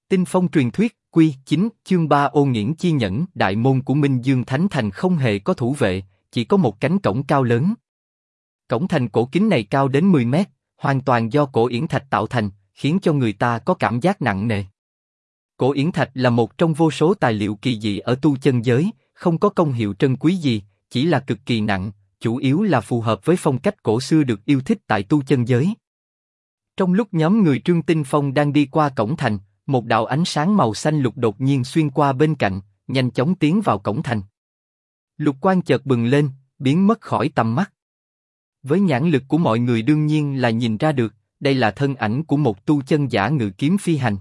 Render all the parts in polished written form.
Tinh phong truyền thuyết, Quy 9, chương 3 Ô Nghiễn chi nhẫn. Đại môn của Minh Dương Thánh Thành không hề có thủ vệ, chỉ có một cánh cổng cao lớn. Cổng thành cổ kính này cao đến 10 mét, hoàn toàn do cổ yển thạch tạo thành, khiến cho người ta có cảm giác nặng nề. Cổ yển thạch là một trong vô số tài liệu kỳ dị ở tu chân giới, không có công hiệu trân quý gì, chỉ là cực kỳ nặng, chủ yếu là phù hợp với phong cách cổ xưa được yêu thích tại tu chân giới. Trong lúc nhóm người Trương Tinh Phong đang đi qua cổng thành, một đạo ánh sáng màu xanh lục đột nhiên xuyên qua bên cạnh, nhanh chóng tiến vào cổng thành. Lục quang chợt bừng lên, biến mất khỏi tầm mắt. Với nhãn lực của mọi người đương nhiên là nhìn ra được, đây là thân ảnh của một tu chân giả ngự kiếm phi hành.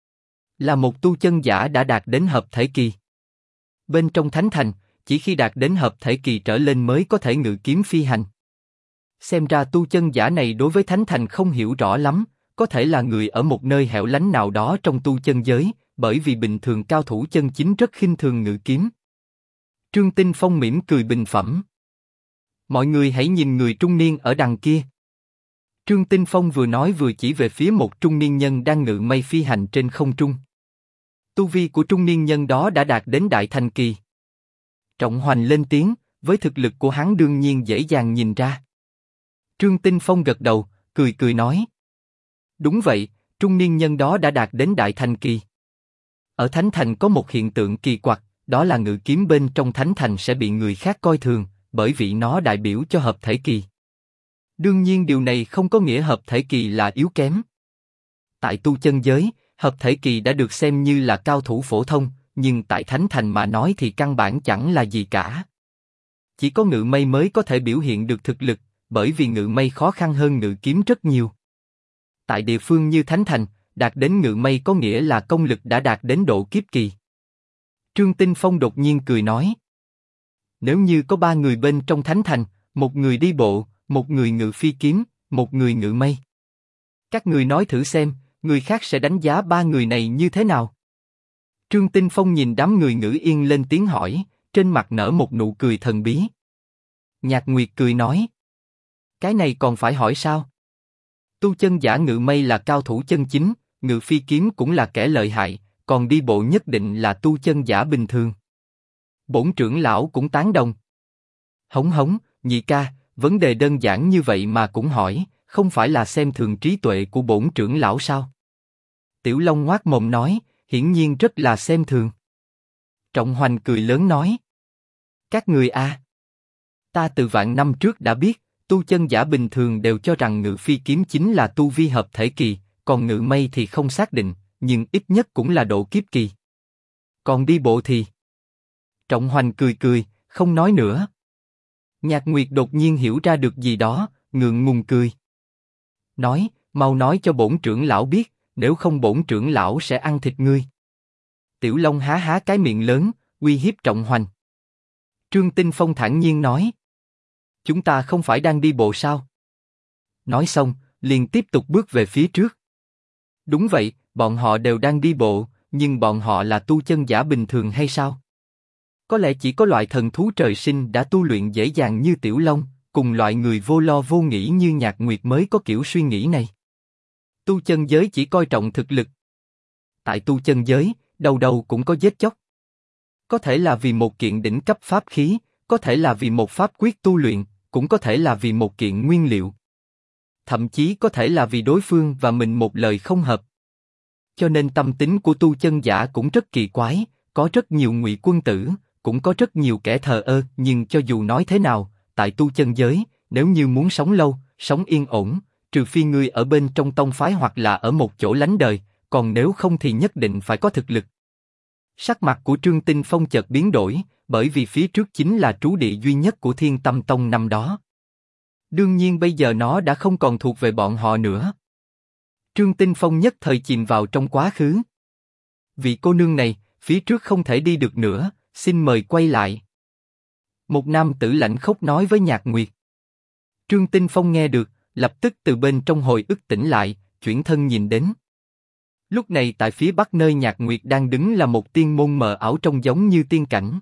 Là một tu chân giả đã đạt đến hợp thể kỳ. Bên trong thánh thành, chỉ khi đạt đến hợp thể kỳ trở lên mới có thể ngự kiếm phi hành. Xem ra tu chân giả này đối với thánh thành không hiểu rõ lắm, có thể là người ở một nơi hẻo lánh nào đó trong tu chân giới, bởi vì bình thường cao thủ chân chính rất khinh thường ngự kiếm. Trương Tinh Phong mỉm cười bình phẩm. Mọi người hãy nhìn người trung niên ở đằng kia. Trương Tinh Phong vừa nói vừa chỉ về phía một trung niên nhân đang ngự mây phi hành trên không trung. Tu vi của trung niên nhân đó đã đạt đến đại thành kỳ. Trọng Hoành lên tiếng, với thực lực của hắn đương nhiên dễ dàng nhìn ra. Trương Tinh Phong gật đầu, cười cười nói. Đúng vậy, trung niên nhân đó đã đạt đến đại thành kỳ. Ở thánh thành có một hiện tượng kỳ quặc, đó là ngự kiếm bên trong thánh thành sẽ bị người khác coi thường, bởi vì nó đại biểu cho hợp thể kỳ. Đương nhiên điều này không có nghĩa hợp thể kỳ là yếu kém. Tại tu chân giới, hợp thể kỳ đã được xem như là cao thủ phổ thông, nhưng tại thánh thành mà nói thì căn bản chẳng là gì cả. Chỉ có ngự mây mới có thể biểu hiện được thực lực, bởi vì ngự mây khó khăn hơn ngự kiếm rất nhiều. Tại địa phương như thánh thành, đạt đến ngự mây có nghĩa là công lực đã đạt đến độ kiếp kỳ. Trương Tinh Phong đột nhiên cười nói. Nếu như có 3 người bên trong thánh thành, một người đi bộ, một người ngự phi kiếm, một người ngự mây. Các người nói thử xem, người khác sẽ đánh giá 3 người này như thế nào? Trương Tinh Phong nhìn đám người ngữ yên lên tiếng hỏi, trên mặt nở một nụ cười thần bí. Nhạc Nguyệt cười nói. Cái này còn phải hỏi sao? Tu chân giả ngự mây là cao thủ chân chính, ngự phi kiếm cũng là kẻ lợi hại, còn đi bộ nhất định là tu chân giả bình thường. Bổn trưởng lão cũng tán đồng. Hống hống, nhị ca, vấn đề đơn giản như vậy mà cũng hỏi, không phải là xem thường trí tuệ của bổn trưởng lão sao? Tiểu Long ngoác mồm nói, hiển nhiên rất là xem thường. Trọng Hoành cười lớn nói. Các người ta từ vạn năm trước đã biết, tu chân giả bình thường đều cho rằng ngự phi kiếm chính là tu vi hợp thể kỳ, còn ngự mây thì không xác định, nhưng ít nhất cũng là độ kiếp kỳ. Còn đi bộ thì... Trọng Hoành cười cười, không nói nữa. Nhạc Nguyệt đột nhiên hiểu ra được gì đó, ngượng ngùng cười. Nói, mau nói cho bổn trưởng lão biết, nếu không bổn trưởng lão sẽ ăn thịt ngươi. Tiểu Long há há cái miệng lớn, uy hiếp Trọng Hoành. Trương Tinh Phong thản nhiên nói. Chúng ta không phải đang đi bộ sao? Nói xong, liền tiếp tục bước về phía trước. Đúng vậy, bọn họ đều đang đi bộ, nhưng bọn họ là tu chân giả bình thường hay sao? Có lẽ chỉ có loại thần thú trời sinh đã tu luyện dễ dàng như Tiểu Long, cùng loại người vô lo vô nghĩ như Nhạc Nguyệt mới có kiểu suy nghĩ này. Tu chân giới chỉ coi trọng thực lực. Tại tu chân giới, đầu đầu cũng có giết chóc. Có thể là vì một kiện đỉnh cấp pháp khí, có thể là vì một pháp quyết tu luyện, cũng có thể là vì một kiện nguyên liệu. Thậm chí có thể là vì đối phương và mình một lời không hợp. Cho nên tâm tính của tu chân giả cũng rất kỳ quái, có rất nhiều ngụy quân tử, cũng có rất nhiều kẻ thờ ơ, nhưng cho dù nói thế nào, tại tu chân giới, nếu như muốn sống lâu, sống yên ổn, trừ phi ngươi ở bên trong tông phái hoặc là ở một chỗ lánh đời, còn nếu không thì nhất định phải có thực lực. Sắc mặt của Trương Tinh Phong chợt biến đổi, bởi vì phía trước chính là trú địa duy nhất của Thiên Tâm Tông năm đó. Đương nhiên bây giờ nó đã không còn thuộc về bọn họ nữa. Trương Tinh Phong nhất thời chìm vào trong quá khứ. Vị cô nương này, phía trước không thể đi được nữa, xin mời quay lại. Một nam tử lạnh khốc nói với Nhạc Nguyệt. Trương Tinh Phong nghe được, lập tức từ bên trong hồi ức tỉnh lại, chuyển thân nhìn đến. Lúc này tại phía bắc nơi Nhạc Nguyệt đang đứng là một tiên môn mờ ảo trông giống như tiên cảnh.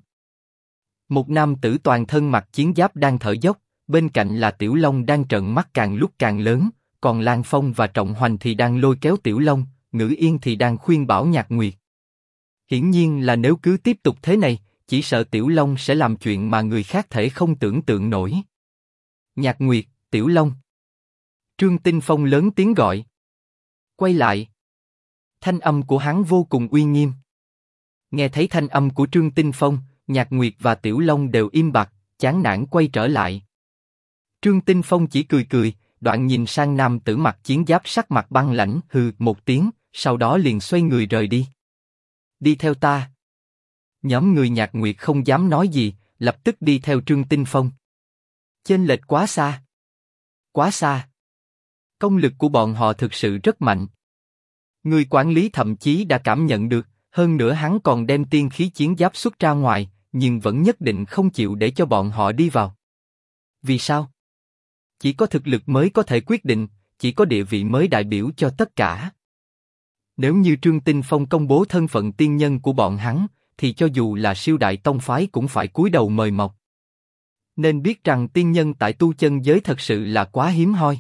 Một nam tử toàn thân mặc chiến giáp đang thở dốc, bên cạnh là Tiểu Long đang trợn mắt càng lúc càng lớn, còn Lan Phong và Trọng Hoành thì đang lôi kéo Tiểu Long, Ngữ Yên thì đang khuyên bảo Nhạc Nguyệt. Hiển nhiên là nếu cứ tiếp tục thế này, chỉ sợ Tiểu Long sẽ làm chuyện mà người khác thể không tưởng tượng nổi. Nhạc Nguyệt, Tiểu Long. Trương Tinh Phong lớn tiếng gọi. Quay lại. Thanh âm của hắn vô cùng uy nghiêm. Nghe thấy thanh âm của Trương Tinh Phong, Nhạc Nguyệt và Tiểu Long đều im bặt, chán nản quay trở lại. Trương Tinh Phong chỉ cười cười, đoạn nhìn sang nam tử mặc chiến giáp sắc mặt băng lãnh, hừ một tiếng, sau đó liền xoay người rời đi. Đi theo ta. Nhóm người Nhạc Nguyệt không dám nói gì, lập tức đi theo Trương Tinh Phong. Chênh lệch quá xa. Quá xa. Công lực của bọn họ thực sự rất mạnh. Người quản lý thậm chí đã cảm nhận được, hơn nữa hắn còn đem tiên khí chiến giáp xuất ra ngoài, nhưng vẫn nhất định không chịu để cho bọn họ đi vào. Vì sao? Chỉ có thực lực mới có thể quyết định, chỉ có địa vị mới đại biểu cho tất cả. Nếu như Trương Tinh Phong công bố thân phận tiên nhân của bọn hắn, thì cho dù là siêu đại tông phái cũng phải cúi đầu mời mọc. Nên biết rằng tiên nhân tại tu chân giới thật sự là quá hiếm hoi.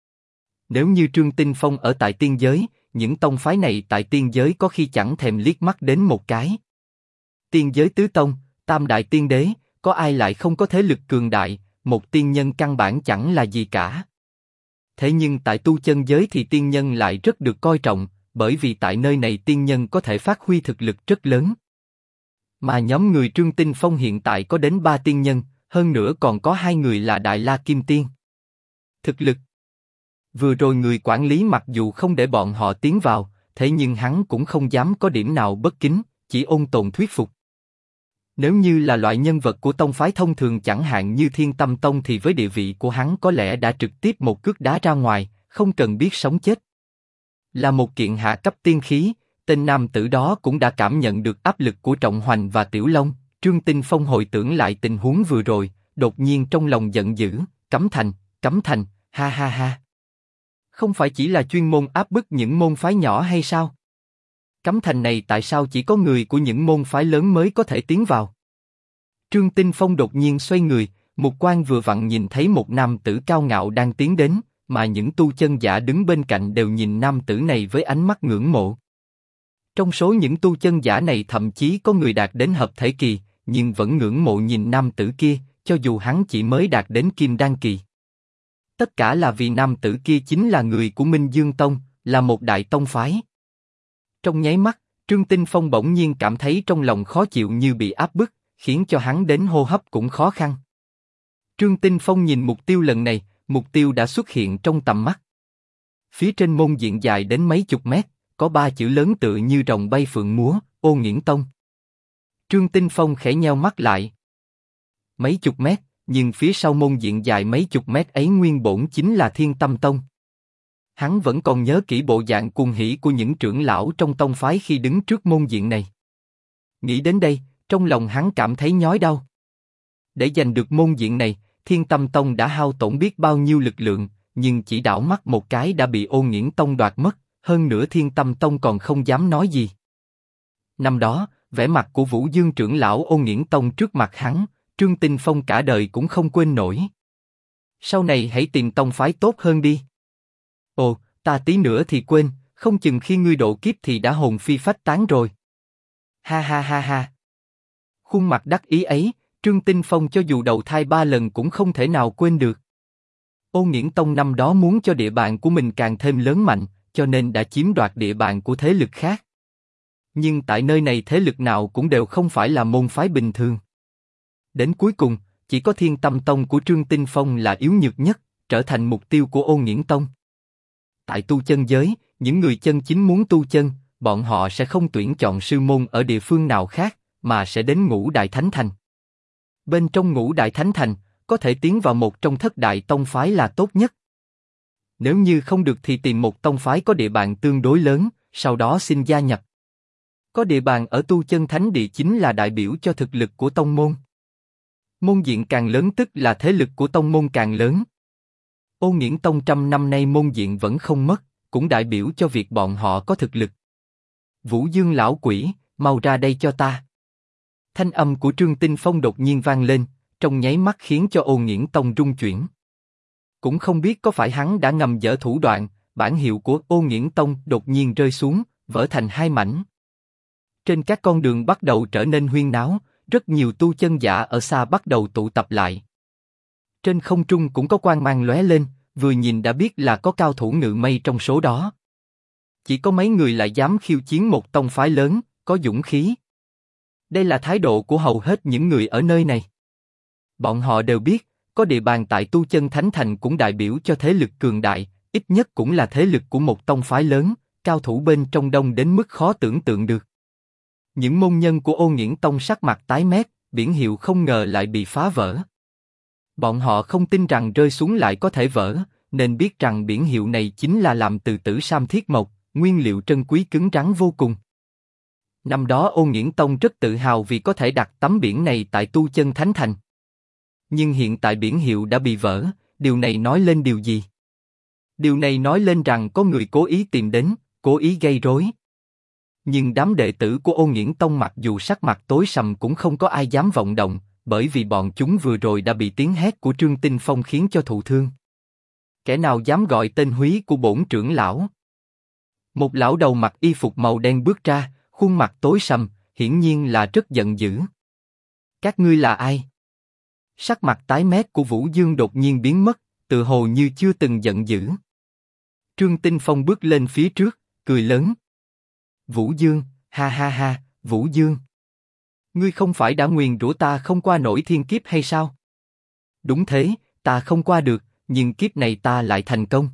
Nếu như Trương Tinh Phong ở tại tiên giới, những tông phái này tại tiên giới có khi chẳng thèm liếc mắt đến một cái. Tiên giới tứ tông, tam đại tiên đế, có ai lại không có thế lực cường đại, một tiên nhân căn bản chẳng là gì cả. Thế nhưng tại tu chân giới thì tiên nhân lại rất được coi trọng, bởi vì tại nơi này tiên nhân có thể phát huy thực lực rất lớn. Mà nhóm người Trương Tinh Phong hiện tại có đến 3 tiên nhân, hơn nữa còn có 2 người là Đại La Kim Tiên. Thực lực. Vừa rồi người quản lý mặc dù không để bọn họ tiến vào, thế nhưng hắn cũng không dám có điểm nào bất kính, chỉ ôn tồn thuyết phục. Nếu như là loại nhân vật của tông phái thông thường chẳng hạn như Thiên Tâm Tông thì với địa vị của hắn có lẽ đã trực tiếp một cước đá ra ngoài, không cần biết sống chết. Là một kiện hạ cấp tiên khí, tên nam tử đó cũng đã cảm nhận được áp lực của Trọng Hoành và Tiểu Long. Trương Tinh Phong hồi tưởng lại tình huống vừa rồi, đột nhiên trong lòng giận dữ, cấm thành, ha ha ha. Không phải chỉ là chuyên môn áp bức những môn phái nhỏ hay sao? Cấm thành này tại sao chỉ có người của những môn phái lớn mới có thể tiến vào? Trương Tinh Phong đột nhiên xoay người, mục quang vừa vặn nhìn thấy một nam tử cao ngạo đang tiến đến, mà những tu chân giả đứng bên cạnh đều nhìn nam tử này với ánh mắt ngưỡng mộ. Trong số những tu chân giả này thậm chí có người đạt đến hợp thể kỳ, nhưng vẫn ngưỡng mộ nhìn nam tử kia, cho dù hắn chỉ mới đạt đến kim đan kỳ. Tất cả là vì nam tử kia chính là người của Minh Dương Tông, là một đại tông phái. Trong nháy mắt, Trương Tinh Phong bỗng nhiên cảm thấy trong lòng khó chịu như bị áp bức, khiến cho hắn đến hô hấp cũng khó khăn. Trương Tinh Phong nhìn mục tiêu lần này, mục tiêu đã xuất hiện trong tầm mắt. Phía trên môn diện dài đến mấy chục mét, có 3 chữ lớn tựa như rồng bay phượng múa, Ô Nghiễn Tông. Trương Tinh Phong khẽ nheo mắt lại. Mấy chục mét, nhưng phía sau môn diện dài mấy chục mét ấy nguyên bổn chính là Thiên Tâm Tông. Hắn vẫn còn nhớ kỹ bộ dạng cuồng hỉ của những trưởng lão trong tông phái khi đứng trước môn diện này. Nghĩ đến đây, trong lòng hắn cảm thấy nhói đau. Để giành được môn diện này, Thiên Tâm Tông đã hao tổn biết bao nhiêu lực lượng, nhưng chỉ đảo mắt một cái đã bị Ô Nghiễn Tông đoạt mất, hơn nữa Thiên Tâm Tông còn không dám nói gì. Năm đó, vẻ mặt của Vũ Dương trưởng lão Ô Nghiễn Tông trước mặt hắn, Trương Tinh Phong cả đời cũng không quên nổi. Sau này hãy tìm tông phái tốt hơn đi. Ồ, ta tí nữa thì quên, không chừng khi ngươi độ kiếp thì đã hồn phi phách tán rồi. Ha ha ha ha. Khuôn mặt đắc ý ấy, Trương Tinh Phong cho dù đầu thai 3 lần cũng không thể nào quên được. Ô Nghiễn Tông năm đó muốn cho địa bàn của mình càng thêm lớn mạnh, cho nên đã chiếm đoạt địa bàn của thế lực khác. Nhưng tại nơi này thế lực nào cũng đều không phải là môn phái bình thường. Đến cuối cùng, chỉ có Thiên Tâm Tông của Trương Tinh Phong là yếu nhược nhất, trở thành mục tiêu của Ô Nghiễn Tông. Tại tu chân giới, những người chân chính muốn tu chân, bọn họ sẽ không tuyển chọn sư môn ở địa phương nào khác, mà sẽ đến Ngũ Đại Thánh Thành. Bên trong Ngũ Đại Thánh Thành, có thể tiến vào một trong thất đại tông phái là tốt nhất. Nếu như không được thì tìm một tông phái có địa bàn tương đối lớn, sau đó xin gia nhập. Có địa bàn ở tu chân thánh địa chính là đại biểu cho thực lực của tông môn. Môn diện càng lớn tức là thế lực của tông môn càng lớn. Ô Nghiễn Tông 100 năm nay môn diện vẫn không mất, cũng đại biểu cho việc bọn họ có thực lực. Vũ Dương lão quỷ, mau ra đây cho ta. Thanh âm của Trương Tinh Phong đột nhiên vang lên, trong nháy mắt khiến cho Ô Nghiễn Tông rung chuyển. Cũng không biết có phải hắn đã ngầm dở thủ đoạn, bản hiệu của Ô Nghiễn Tông đột nhiên rơi xuống, vỡ thành hai mảnh. Trên các con đường bắt đầu trở nên huyên náo, rất nhiều tu chân giả ở xa bắt đầu tụ tập lại. Trên không trung cũng có quang mang lóe lên, vừa nhìn đã biết là có cao thủ ngự mây trong số đó. Chỉ có mấy người lại dám khiêu chiến một tông phái lớn, có dũng khí. Đây là thái độ của hầu hết những người ở nơi này. Bọn họ đều biết, có địa bàn tại Tu Chân Thánh Thành cũng đại biểu cho thế lực cường đại, ít nhất cũng là thế lực của một tông phái lớn, cao thủ bên trong đông đến mức khó tưởng tượng được. Những môn nhân của Ô Nghiễn Tông sắc mặt tái mét, biển hiệu không ngờ lại bị phá vỡ. Bọn họ không tin rằng rơi xuống lại có thể vỡ, nên biết rằng biển hiệu này chính là làm từ tử sam thiết mộc, nguyên liệu trân quý cứng rắn vô cùng. Năm đó Ô Nghiễn Tông rất tự hào vì có thể đặt tấm biển này tại Tu Chân Thánh Thành. Nhưng hiện tại biển hiệu đã bị vỡ, điều này nói lên điều gì? Điều này nói lên rằng có người cố ý tìm đến, cố ý gây rối. Nhưng đám đệ tử của Ô Nghiễn Tông mặc dù sắc mặt tối sầm cũng không có ai dám vọng động, bởi vì bọn chúng vừa rồi đã bị tiếng hét của Trương Tinh Phong khiến cho thụ thương. Kẻ nào dám gọi tên húy của bổn trưởng lão? Một lão đầu mặc y phục màu đen bước ra, khuôn mặt tối sầm, hiển nhiên là rất giận dữ. Các ngươi là ai? Sắc mặt tái mét của Vũ Dương đột nhiên biến mất, tự hồ như chưa từng giận dữ. Trương Tinh Phong bước lên phía trước, cười lớn. Vũ Dương, ha ha ha, Vũ Dương. Ngươi không phải đã nguyền rủa ta không qua nổi thiên kiếp hay sao? Đúng thế, ta không qua được, nhưng kiếp này ta lại thành công.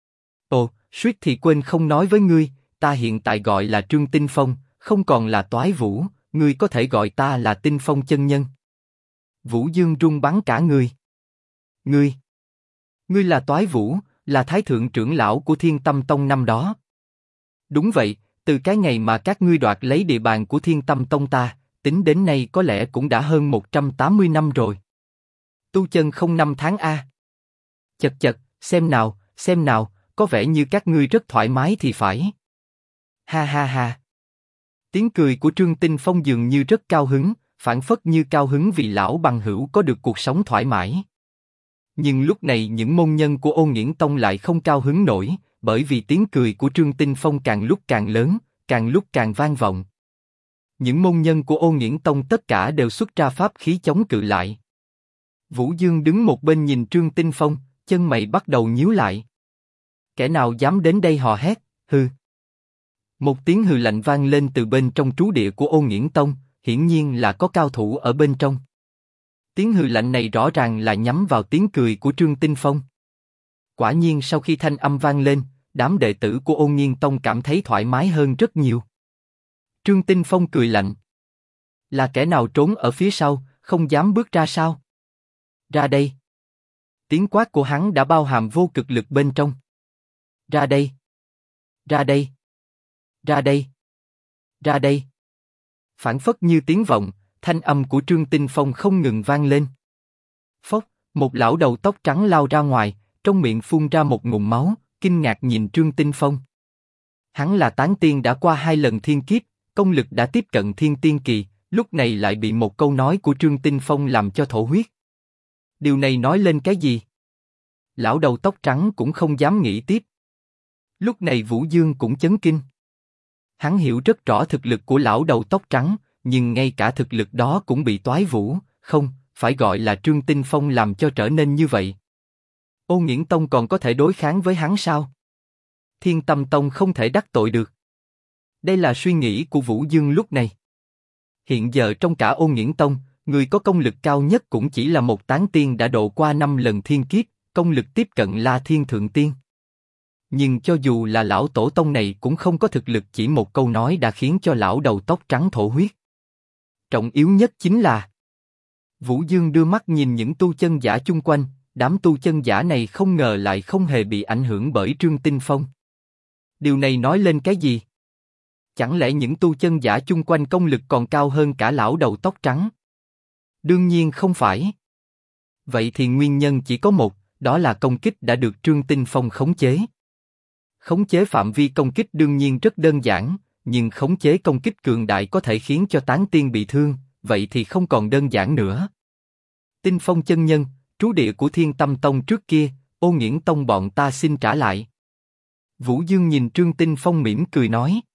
Ồ, suýt thì quên không nói với ngươi, ta hiện tại gọi là Trương Tinh Phong, không còn là Toái Vũ, ngươi có thể gọi ta là Tinh Phong chân nhân. Vũ Dương run bắn cả người. Ngươi là Toái Vũ, là Thái Thượng trưởng lão của Thiên Tâm Tông năm đó. Đúng vậy, từ cái ngày mà các ngươi đoạt lấy địa bàn của Thiên Tâm Tông ta, tính đến nay có lẽ cũng đã hơn 180 năm rồi. Tu chân không năm tháng a. Chật chật, xem nào, có vẻ như các ngươi rất thoải mái thì phải. Ha ha ha. Tiếng cười của Trương Tinh Phong dường như rất cao hứng, phảng phất như cao hứng vì lão bằng hữu có được cuộc sống thoải mái. Nhưng lúc này những môn nhân của Ô Nghiễn Tông lại không cao hứng nổi, bởi vì tiếng cười của Trương Tinh Phong càng lúc càng lớn, càng lúc càng vang vọng. Những môn nhân của Ô Nghiễn Tông tất cả đều xuất ra pháp khí chống cự lại. Vũ Dương đứng một bên nhìn Trương Tinh Phong, chân mày bắt đầu nhíu lại. Kẻ nào dám đến đây hò hét, hừ. Một tiếng hừ lạnh vang lên từ bên trong trú địa của Ô Nghiễn Tông, hiển nhiên là có cao thủ ở bên trong. Tiếng hừ lạnh này rõ ràng là nhắm vào tiếng cười của Trương Tinh Phong. Quả nhiên sau khi thanh âm vang lên, đám đệ tử của Ô Nghiễn Tông cảm thấy thoải mái hơn rất nhiều. Trương Tinh Phong cười lạnh. Là kẻ nào trốn ở phía sau, không dám bước ra sao? Ra đây. Tiếng quát của hắn đã bao hàm vô cực lực bên trong. Ra đây. Ra đây. Ra đây. Ra đây. Phảng phất như tiếng vọng, thanh âm của Trương Tinh Phong không ngừng vang lên. Phốc, một lão đầu tóc trắng lao ra ngoài, trong miệng phun ra một ngụm máu, kinh ngạc nhìn Trương Tinh Phong. Hắn là tán tiên đã qua 2 lần thiên kiếp, công lực đã tiếp cận thiên tiên kỳ, lúc này lại bị một câu nói của Trương Tinh Phong làm cho thổ huyết. Điều này nói lên cái gì? Lão đầu tóc trắng cũng không dám nghĩ tiếp. Lúc này Vũ Dương cũng chấn kinh. Hắn hiểu rất rõ thực lực của lão đầu tóc trắng, nhưng ngay cả thực lực đó cũng bị Toái Vũ, không, phải gọi là Trương Tinh Phong làm cho trở nên như vậy. Ô Nghiễn Tông còn có thể đối kháng với hắn sao? Thiên Tâm Tông không thể đắc tội được. Đây là suy nghĩ của Vũ Dương lúc này. Hiện giờ trong cả Ô Nghiễn Tông, người có công lực cao nhất cũng chỉ là một tán tiên đã độ qua 5 lần thiên kiếp, công lực tiếp cận La Thiên Thượng Tiên. Nhưng cho dù là lão tổ tông này cũng không có thực lực, chỉ một câu nói đã khiến cho lão đầu tóc trắng thổ huyết. Trọng yếu nhất chính là Vũ Dương đưa mắt nhìn những tu chân giả chung quanh, đám tu chân giả này không ngờ lại không hề bị ảnh hưởng bởi Trương Tinh Phong. Điều này nói lên cái gì? Chẳng lẽ những tu chân giả chung quanh công lực còn cao hơn cả lão đầu tóc trắng? Đương nhiên không phải. Vậy thì nguyên nhân chỉ có một, đó là công kích đã được Trương Tinh Phong khống chế. Khống chế phạm vi công kích đương nhiên rất đơn giản, nhưng khống chế công kích cường đại có thể khiến cho tán tiên bị thương, vậy thì không còn đơn giản nữa. Tinh Phong chân nhân, trú địa của Thiên Tâm Tông trước kia, Ô Nghiễn Tông bọn ta xin trả lại. Vũ Dương nhìn Trương Tinh Phong mỉm cười nói.